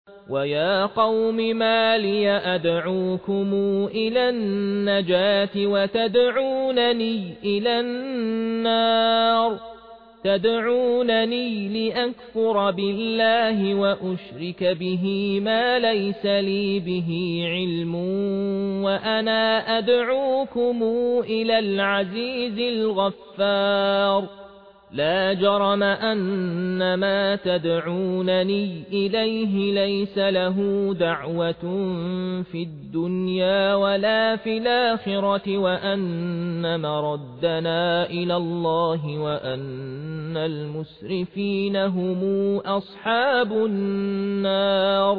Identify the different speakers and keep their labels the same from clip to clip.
Speaker 1: ويا قوم ما لي أدعوكم إلى النجاة وتدعونني إلى النار تدعونني لأكفر بالله وأشرك به ما ليس لي به علم وأنا أدعوكم إلى العزيز الغفار لا جرم أن ما تدعونني إليه ليس له دعوة في الدنيا ولا في الآخرة وأن مردنا إلى الله وأن المسرفين هم أصحاب النار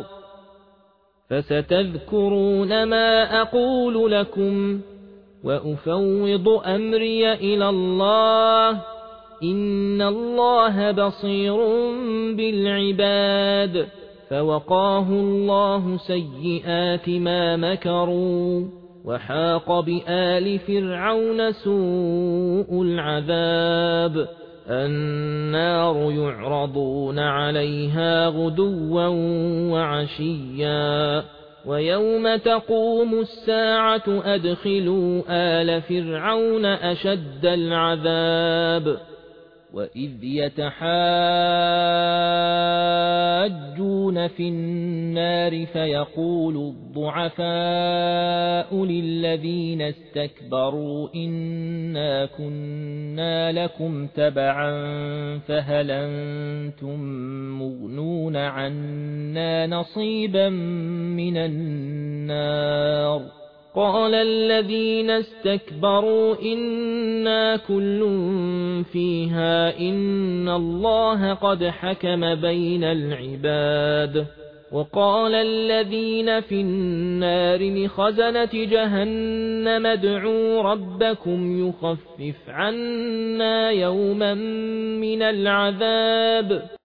Speaker 1: فستذكرون ما أقول لكم وأفوض أمري إلى الله إن الله بصير بالعباد فوقاه الله سيئات ما مكروا وحاق بآل فرعون سوء العذاب النار يعرضون عليها غدوا وعشيا ويوم تقوم الساعة أدخلوا آل فرعون أشد العذاب وإذ يتحاجون في النار فيقول الضعفاء للذين استكبروا إنا كنا لكم تبعا فهل أنتم مغنون عنا نصيبا من النار قال الذين استكبروا إنا كل فيها إن الله قد حكم بين العباد وقال الذين في النار لخزنة جهنم ادعوا ربكم يخفف عنا يوما من العذاب